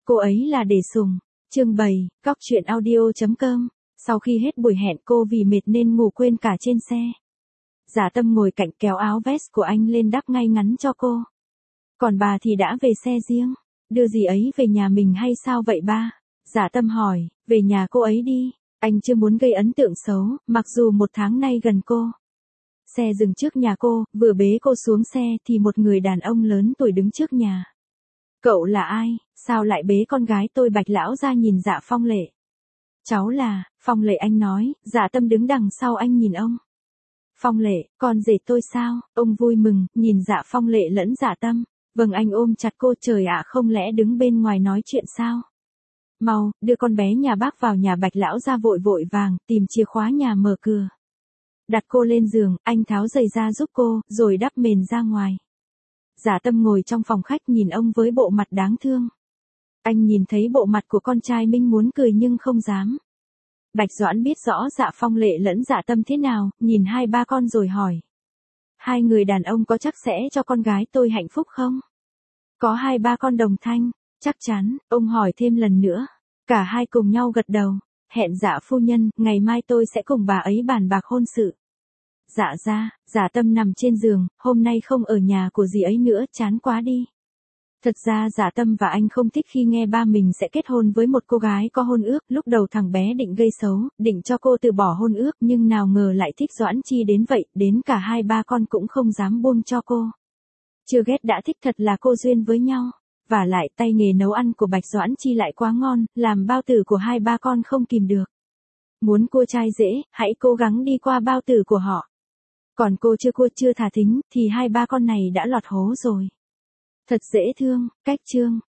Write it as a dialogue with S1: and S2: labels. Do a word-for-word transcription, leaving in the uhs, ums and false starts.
S1: cô ấy là để sủng. Chương bảy, cóc truyện audio.com. Sau khi hết buổi hẹn cô vì mệt nên ngủ quên cả trên xe. Giả Tâm ngồi cạnh kéo áo vest của anh lên đắp ngay ngắn cho cô. Còn bà thì đã về xe riêng. Đưa dì ấy về nhà mình hay sao vậy ba? Giả Tâm hỏi, về nhà cô ấy đi. Anh chưa muốn gây ấn tượng xấu, mặc dù một tháng nay gần cô. Xe dừng trước nhà cô, vừa bế cô xuống xe thì một người đàn ông lớn tuổi đứng trước nhà. Cậu là ai, sao lại bế con gái tôi? Bạch lão ra nhìn Dạ Phong Lệ. Cháu là, Phong Lệ anh nói. Dạ Tâm đứng đằng sau anh nhìn ông. Phong Lệ, con rể tôi sao? Ông vui mừng, nhìn Dạ Phong Lệ lẫn Dạ Tâm. Vâng, anh ôm chặt cô. Trời ạ, không lẽ đứng bên ngoài nói chuyện sao? Mau, đưa con bé nhà bác vào nhà. Bạch lão ra vội vội vàng, tìm chìa khóa nhà mở cửa. Đặt cô lên giường, anh tháo giày ra giúp cô, rồi đắp mền ra ngoài. Giả Tâm ngồi trong phòng khách nhìn ông với bộ mặt đáng thương. Anh nhìn thấy bộ mặt của con trai mình muốn cười nhưng không dám. Bạch Doãn biết rõ Dạ Phong Lệ lẫn Dạ Tâm thế nào, nhìn hai ba con rồi hỏi. Hai người đàn ông có chắc sẽ cho con gái tôi hạnh phúc không? Có hai ba con đồng thanh. Chắc chắn, ông hỏi thêm lần nữa. Cả hai cùng nhau gật đầu. Hẹn Dạ phu nhân, ngày mai tôi sẽ cùng bà ấy bàn bạc hôn sự. Dạ ra, Giả Tâm nằm trên giường, hôm nay không ở nhà của dì ấy nữa, chán quá đi. Thật ra Giả Tâm và anh không thích khi nghe ba mình sẽ kết hôn với một cô gái có hôn ước. Lúc đầu thằng bé định gây xấu, định cho cô từ bỏ hôn ước, nhưng nào ngờ lại thích Doãn Chi đến vậy, đến cả hai ba con cũng không dám buông cho cô. Chưa ghét đã thích, thật là cô duyên với nhau. Và lại tay nghề nấu ăn của Bạch Doãn Chi lại quá ngon, làm bao tử của hai ba con không kìm được. Muốn cua trai dễ, hãy cố gắng đi qua bao tử của họ. Còn cô chưa cua chưa thả thính, thì hai ba con này đã lọt hố rồi. Thật dễ thương. Cách chương.